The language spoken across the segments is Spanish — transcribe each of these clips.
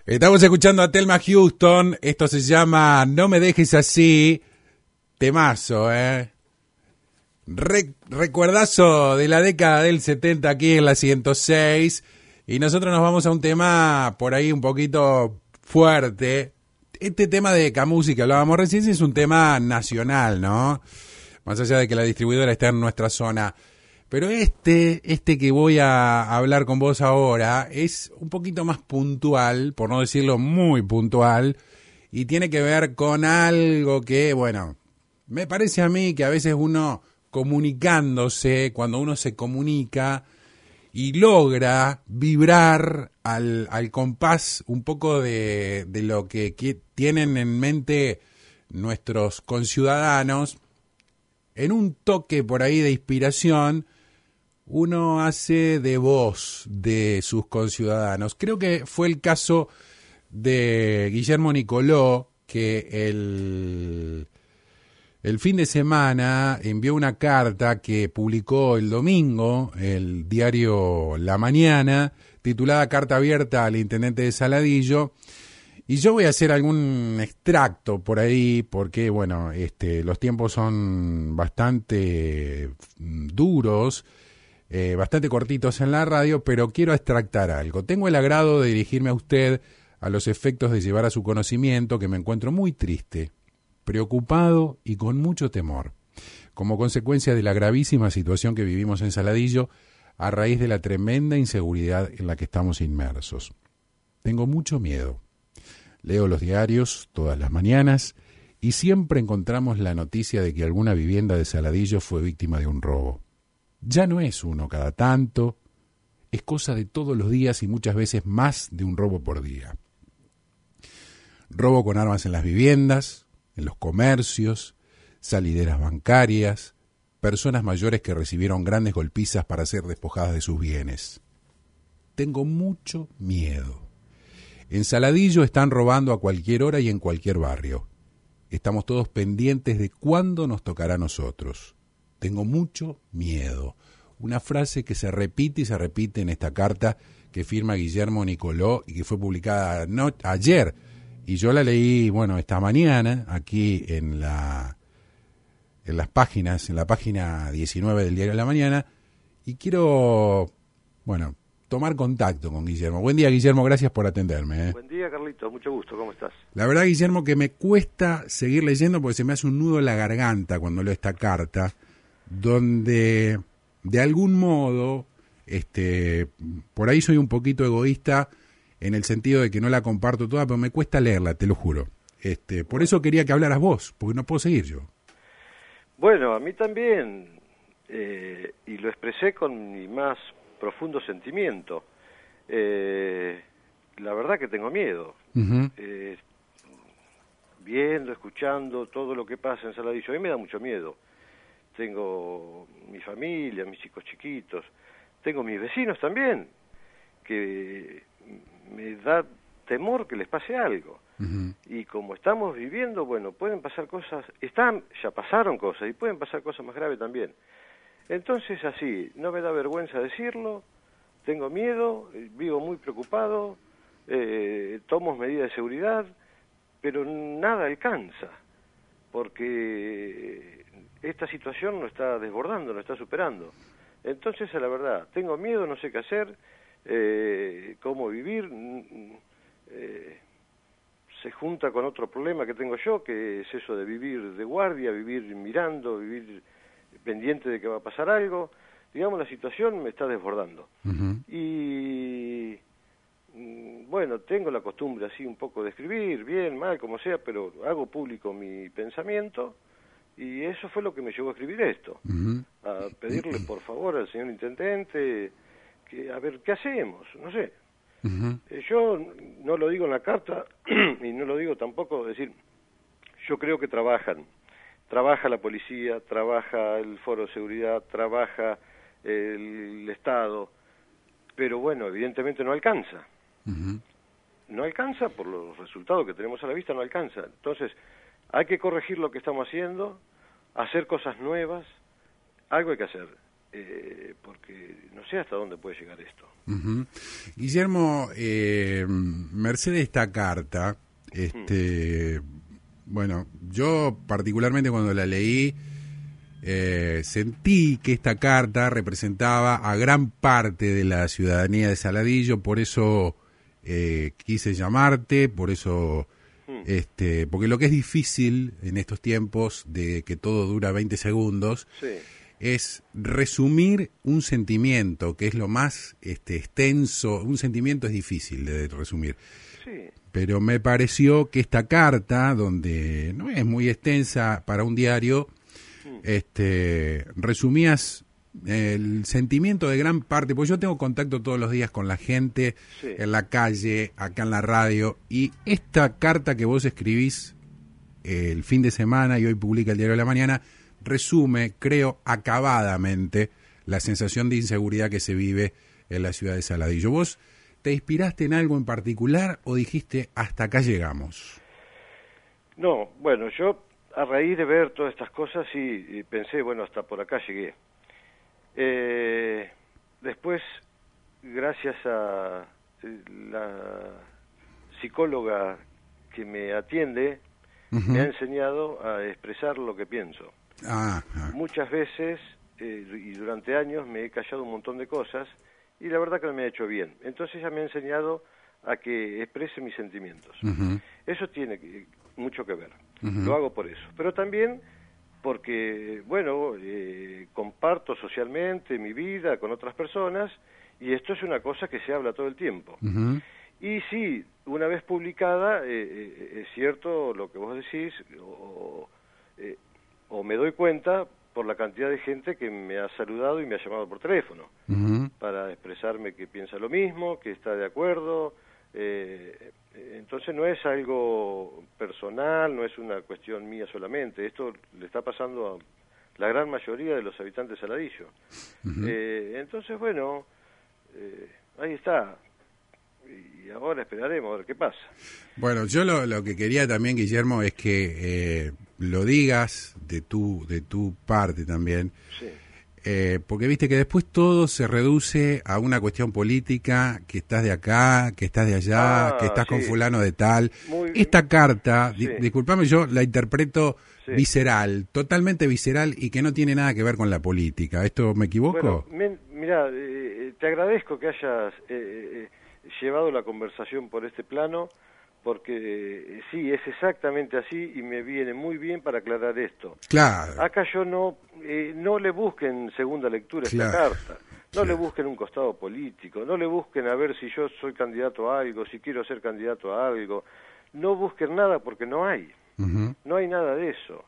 Estamos escuchando a Thelma Houston. Esto se llama No me dejes así. Temazo, recuerdazo de la década del 70 aquí en la 106. Y nosotros nos vamos a un tema por ahí un poquito fuerte. Este tema de Camusi que hablábamos recién es un tema nacional, ¿no? Más allá de que la distribuidora está en nuestra zona. Pero este que voy a hablar con vos ahora es un poquito más puntual, por no decirlo muy puntual, y tiene que ver con algo que, bueno, me parece a mí que a veces uno comunicándose, cuando uno se comunica y logra vibrar al compás un poco de lo que tienen en mente nuestros conciudadanos, en un toque por ahí de inspiración, uno hace de voz de sus conciudadanos. Creo que fue el caso de Guillermo Nicoló, que el fin de semana envió una carta que publicó el domingo el diario La Mañana, titulada Carta abierta al intendente de Saladillo. Y yo voy a hacer algún extracto por ahí, porque bueno, los tiempos son bastante duros, bastante cortitos en la radio, pero quiero extractar algo. Tengo el agrado de dirigirme a usted a los efectos de llevar a su conocimiento que me encuentro muy triste, preocupado y con mucho temor, como consecuencia de la gravísima situación que vivimos en Saladillo a raíz de la tremenda inseguridad en la que estamos inmersos. Tengo mucho miedo. Leo los diarios todas las mañanas y siempre encontramos la noticia de que alguna vivienda de Saladillo fue víctima de un robo. Ya no es uno cada tanto, es cosa de todos los días y muchas veces más de un robo por día. Robo con armas en las viviendas, en los comercios, salideras bancarias, personas mayores que recibieron grandes golpizas para ser despojadas de sus bienes. Tengo mucho miedo. En Saladillo están robando a cualquier hora y en cualquier barrio. Estamos todos pendientes de cuándo nos tocará a nosotros. Tengo mucho miedo. Una frase que se repite y se repite en esta carta que firma Guillermo Nicoló y que fue publicada ayer. Y yo la leí, bueno, esta mañana aquí en las páginas, en la página 19 del diario de La Mañana. Y quiero, bueno, tomar contacto con Guillermo. Buen día, Guillermo, gracias por atenderme. Buen día, Carlito, mucho gusto, ¿cómo estás? La verdad, Guillermo, que me cuesta seguir leyendo porque se me hace un nudo en la garganta cuando leo esta carta, donde de algún modo, por ahí soy un poquito egoísta en el sentido de que no la comparto toda, pero me cuesta leerla, te lo juro. Por eso quería que hablaras vos, porque no puedo seguir yo. Bueno, a mí también, y lo expresé con mi más profundo sentimiento. La verdad que tengo miedo. Uh-huh. Viendo, escuchando todo lo que pasa en Saladillo, a mí me da mucho miedo. Tengo mi familia, mis chicos chiquitos, tengo mis vecinos también, que me da temor que les pase algo. Uh-huh. Y como estamos viviendo, bueno, pueden pasar cosas, ya pasaron cosas y pueden pasar cosas más graves también. Entonces así, no me da vergüenza decirlo, tengo miedo, vivo muy preocupado, tomo medidas de seguridad, pero nada alcanza, porque esta situación nos está desbordando, nos está superando. Entonces, a la verdad, tengo miedo, no sé qué hacer, cómo vivir, se junta con otro problema que tengo yo, que es eso de vivir de guardia, vivir mirando, vivir pendiente de que va a pasar algo. Digamos, la situación me está desbordando. Uh-huh. Y bueno, tengo la costumbre así un poco de escribir, bien, mal, como sea, pero hago público mi pensamiento y eso fue lo que me llevó a escribir esto. Uh-huh. A pedirle por favor al señor intendente que a ver qué hacemos, no sé. Uh-huh. Yo no lo digo en la carta y no lo digo tampoco, es decir, yo creo que trabaja la policía, trabaja el Foro de Seguridad, trabaja el Estado, pero bueno, evidentemente no alcanza. Uh-huh. No alcanza, por los resultados que tenemos a la vista, no alcanza. Entonces, hay que corregir lo que estamos haciendo, hacer cosas nuevas, algo hay que hacer. porque no sé hasta dónde puede llegar esto. Uh-huh. Guillermo, merced de esta carta, bueno, yo particularmente cuando la leí, sentí que esta carta representaba a gran parte de la ciudadanía de Saladillo, por eso quise llamarte, por eso, porque lo que es difícil en estos tiempos de que todo dura 20 segundos, Sí. es resumir un sentimiento, que es lo más extenso. Un sentimiento es difícil de resumir. Sí. Pero me pareció que esta carta, donde no es muy extensa para un diario, resumías el sentimiento de gran parte, porque yo tengo contacto todos los días con la gente, Sí. en la calle, acá en la radio, y esta carta que vos escribís el fin de semana y hoy publica el Diario de la Mañana, resume, creo, acabadamente la sensación de inseguridad que se vive en la ciudad de Saladillo. ¿Vos te inspiraste en algo en particular o dijiste hasta acá llegamos? No, bueno, yo a raíz de ver todas estas cosas sí pensé, bueno, hasta por acá llegué. Después, gracias a la psicóloga que me atiende, me ha enseñado a expresar lo que pienso. Muchas veces y durante años me he callado un montón de cosas y la verdad que no me ha hecho bien. Entonces ella me ha enseñado a que exprese mis sentimientos. Eso tiene mucho que ver. Lo hago por eso. Pero también porque, bueno, comparto socialmente mi vida con otras personas y esto es una cosa que se habla todo el tiempo. Y sí, una vez publicada, es cierto lo que vos decís, o me doy cuenta por la cantidad de gente que me ha saludado y me ha llamado por teléfono para expresarme que piensa lo mismo, que está de acuerdo. Entonces no es algo personal, no es una cuestión mía solamente. Esto le está pasando a la gran mayoría de los habitantes de Saladillo. Entonces, bueno, ahí está. Y ahora esperaremos a ver qué pasa. Bueno, yo lo que quería también, Guillermo, es que lo digas de tu parte también, Sí. Porque viste que después todo se reduce a una cuestión política, que estás de acá, que estás de allá, que estás con fulano de tal. Esta carta, discúlpame, yo la interpreto visceral, totalmente visceral y que no tiene nada que ver con la política. ¿Esto me equivoco? Bueno, mira, te agradezco que hayas llevado la conversación por este plano, porque sí, es exactamente así y me viene muy bien para aclarar esto. Claro. Acá yo no le busquen segunda lectura esta carta, no le busquen un costado político, no le busquen a ver si yo soy candidato a algo, si quiero ser candidato a algo, no busquen nada porque no hay, no hay nada de eso.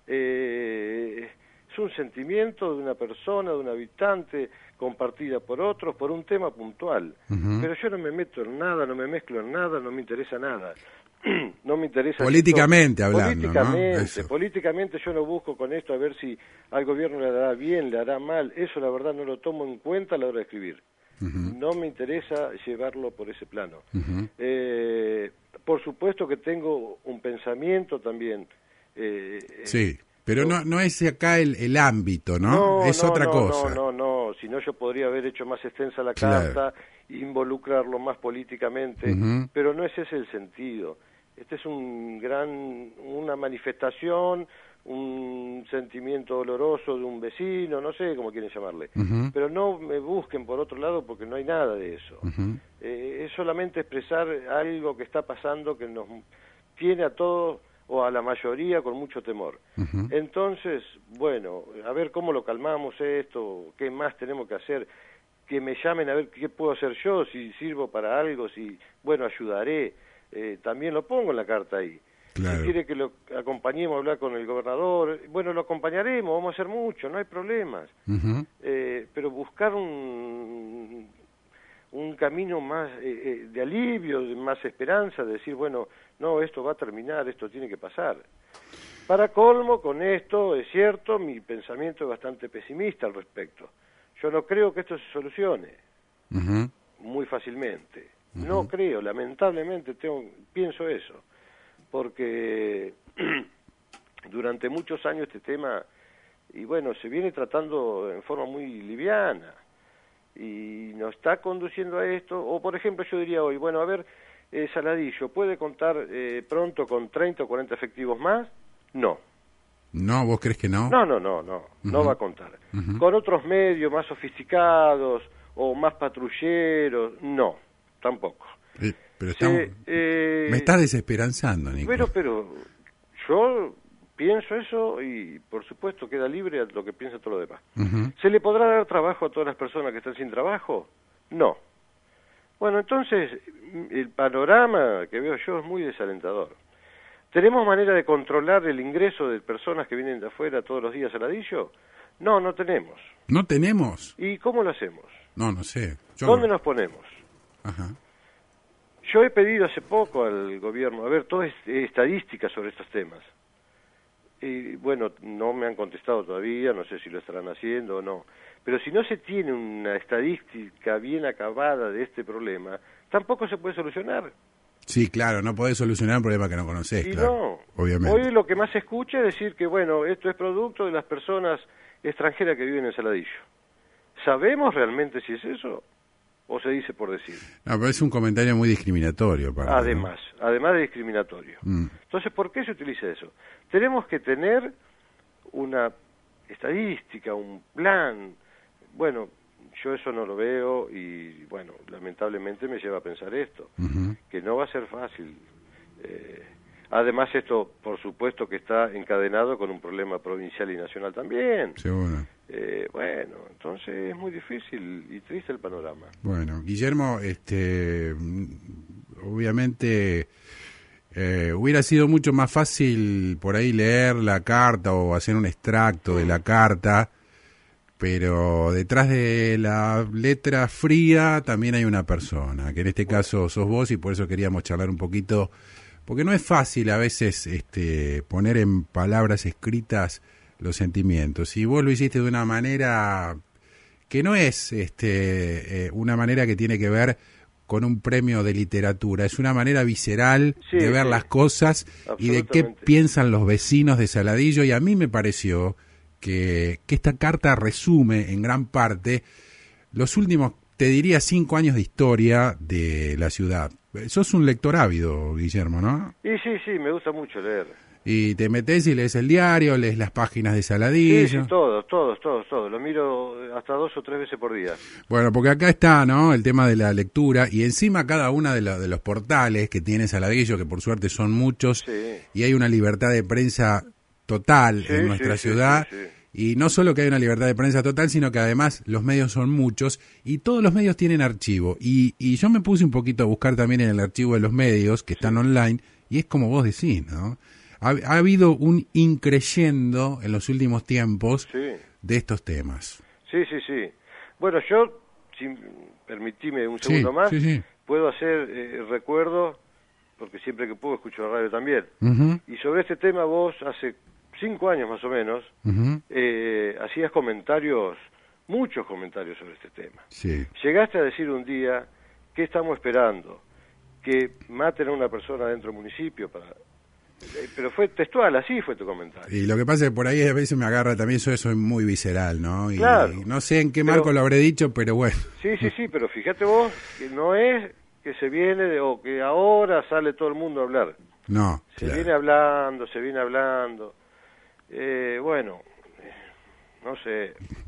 Es un sentimiento de una persona, de un habitante, compartida por otros, por un tema puntual. Pero yo no me meto en nada, no me mezclo en nada, no me interesa nada. No me interesa... Políticamente hablando, políticamente yo no busco con esto a ver si al gobierno le hará bien, le hará mal. Eso la verdad no lo tomo en cuenta a la hora de escribir. No me interesa llevarlo por ese plano. Por supuesto que tengo un pensamiento también. Sí. Pero no es acá el ámbito, ¿no? Es otra cosa. No, si no yo podría haber hecho más extensa la carta, involucrarlo más políticamente, pero no es ese el sentido. Este es una manifestación, un sentimiento doloroso de un vecino, no sé cómo quieren llamarle, pero no me busquen por otro lado porque no hay nada de eso. Es solamente expresar algo que está pasando que nos tiene a todos o a la mayoría con mucho temor. Entonces, bueno, a ver cómo lo calmamos esto, qué más tenemos que hacer, que me llamen a ver qué puedo hacer yo, si sirvo para algo, si, bueno, ayudaré, también lo pongo en la carta ahí. Claro. Si quiere que lo acompañemos a hablar con el gobernador, bueno, lo acompañaremos, vamos a hacer mucho, no hay problemas. Pero buscar un camino más de alivio, de más esperanza, de decir, bueno, no, esto va a terminar, esto tiene que pasar. Para colmo, con esto, es cierto, mi pensamiento es bastante pesimista al respecto. Yo no creo que esto se solucione muy fácilmente. No creo, lamentablemente pienso eso, porque durante muchos años este tema y bueno, se viene tratando en forma muy liviana y nos está conduciendo a esto. O por ejemplo yo diría hoy, bueno, a ver, Saladillo, ¿puede contar pronto con 30 o 40 efectivos más? No. ¿No? ¿Vos crees que no? No va a contar. Con otros medios más sofisticados o más patrulleros, no, tampoco. Pero estamos... me estás desesperanzando, Nico. Pero yo pienso eso y por supuesto queda libre a lo que piensa todo lo demás. ¿Se le podrá dar trabajo a todas las personas que están sin trabajo? No. Bueno, entonces el panorama que veo yo es muy desalentador. ¿Tenemos manera de controlar el ingreso de personas que vienen de afuera todos los días a Saladillo? No, no tenemos. ¿No tenemos? ¿Y cómo lo hacemos? No sé. ¿Dónde nos ponemos? Ajá. Yo he pedido hace poco al gobierno, a ver, toda estadística sobre estos temas. Y bueno, no me han contestado todavía, no sé si lo estarán haciendo o no. Pero si no se tiene una estadística bien acabada de este problema, tampoco se puede solucionar. Sí, claro, no podés solucionar un problema que no conocés, claro, no, obviamente. Hoy lo que más se escucha es decir que, bueno, esto es producto de las personas extranjeras que viven en Saladillo. ¿Sabemos realmente si es eso o se dice por decir? No, pero es un comentario muy discriminatorio. Además de discriminatorio. Entonces, ¿por qué se utiliza eso? Tenemos que tener una estadística, un plan. Bueno, yo eso no lo veo y, bueno, lamentablemente me lleva a pensar esto, que no va a ser fácil. Además, esto, por supuesto, que está encadenado con un problema provincial y nacional también. Seguro. Bueno, entonces es muy difícil y triste el panorama. Bueno, Guillermo, obviamente hubiera sido mucho más fácil por ahí leer la carta o hacer un extracto de la carta, pero detrás de la letra fría también hay una persona, que en este caso sos vos, y por eso queríamos charlar un poquito, porque no es fácil a veces poner en palabras escritas los sentimientos, y vos lo hiciste de una manera que no es una manera que tiene que ver con un premio de literatura, es una manera visceral de ver las cosas y de qué piensan los vecinos de Saladillo, y a mí me pareció que esta carta resume en gran parte los últimos, te diría, 5 años de historia de la ciudad. Sos un lector ávido, Guillermo, ¿no? Y sí, me gusta mucho leer. Y te metés y lees el diario, lees las páginas de Saladillo. Sí, todos. Lo miro hasta 2 o 3 veces por día. Bueno, porque acá está, ¿no?, el tema de la lectura, y encima cada uno de los portales que tiene Saladillo, que por suerte son muchos, y hay una libertad de prensa total en nuestra ciudad. Y no solo que hay una libertad de prensa total, sino que además los medios son muchos y todos los medios tienen archivo. Y yo me puse un poquito a buscar también en el archivo de los medios que están online, y es como vos decís, ¿no? Ha habido un increyendo en los últimos tiempos de estos temas. Sí. Bueno, yo, si permitime un segundo más, puedo hacer recuerdo, porque siempre que puedo escucho la radio también. Y sobre este tema vos hace 5 años más o menos, hacías comentarios, muchos comentarios sobre este tema. Llegaste a decir un día, ¿qué estamos esperando? Que maten a una persona dentro del municipio para... pero fue textual, así fue tu comentario. Y lo que pasa es que por ahí a veces me agarra también, eso es muy visceral, ¿no? Y, claro. Y no sé en qué marco lo habré dicho, pero bueno. Sí, pero fíjate vos que no es que se viene o que ahora sale todo el mundo a hablar. No, se viene hablando. Bueno, no sé.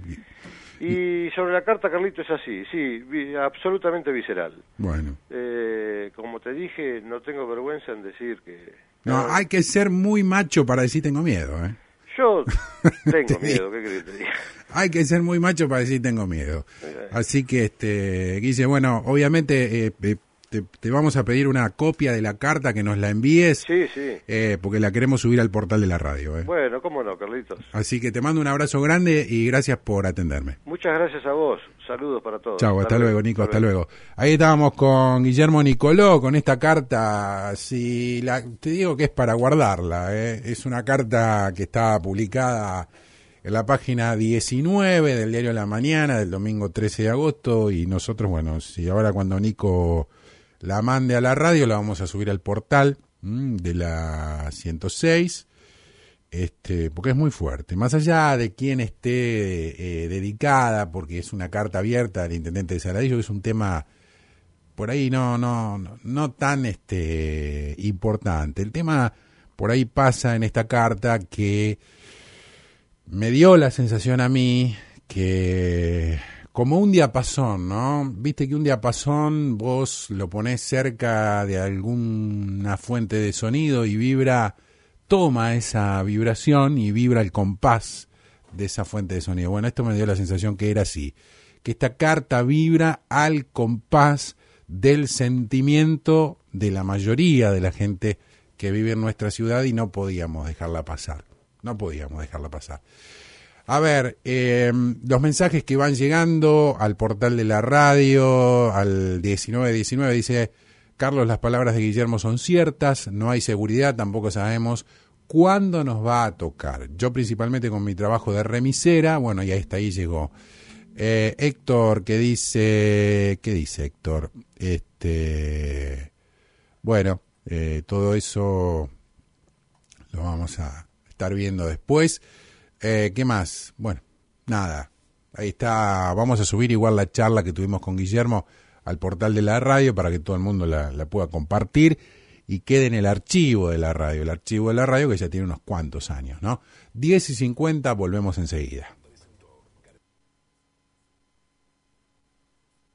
Y sobre la carta, Carlito, es así, absolutamente visceral. Bueno. Como te dije, no tengo vergüenza en decir que... No, hay que ser muy macho para decir tengo miedo, ¿eh? Yo tengo miedo, ¿qué querés que te diga? Hay que ser muy macho para decir tengo miedo. Así que, Guille, bueno, obviamente... te vamos a pedir una copia de la carta, que nos la envíes, porque la queremos subir al portal de la radio. Bueno, cómo no, Carlitos. Así que te mando un abrazo grande y gracias por atenderme. Muchas gracias a vos, saludos para todos. Chau, hasta luego, Nico, hasta luego. Ahí estábamos con Guillermo Nicoló, con esta carta, te digo que es para guardarla, es una carta que está publicada en la página 19 del diario La Mañana del domingo 13 de agosto, y nosotros, bueno, si ahora cuando Nico la mande a la radio, la vamos a subir al portal de la 106, porque es muy fuerte. Más allá de quién esté dedicada, porque es una carta abierta del intendente de Saladillo, que es un tema por ahí no tan importante. El tema por ahí pasa en esta carta que me dio la sensación a mí que como un diapasón, ¿no? Viste que un diapasón vos lo ponés cerca de alguna fuente de sonido y toma esa vibración y vibra el compás de esa fuente de sonido. Bueno, esto me dio la sensación que era así, que esta carta vibra al compás del sentimiento de la mayoría de la gente que vive en nuestra ciudad y no podíamos dejarla pasar. A ver, los mensajes que van llegando al portal de la radio, al 1919, dice: Carlos, las palabras de Guillermo son ciertas, no hay seguridad, tampoco sabemos cuándo nos va a tocar. Yo principalmente con mi trabajo de remisera, bueno, y hasta ahí llegó. Héctor, ¿qué dice Héctor? Bueno, todo eso lo vamos a estar viendo después. ¿Qué más? Bueno, nada, ahí está. Vamos a subir igual la charla que tuvimos con Guillermo al portal de la radio para que todo el mundo la pueda compartir y quede en el archivo de la radio que ya tiene unos cuantos años, ¿no? 10:50, volvemos enseguida.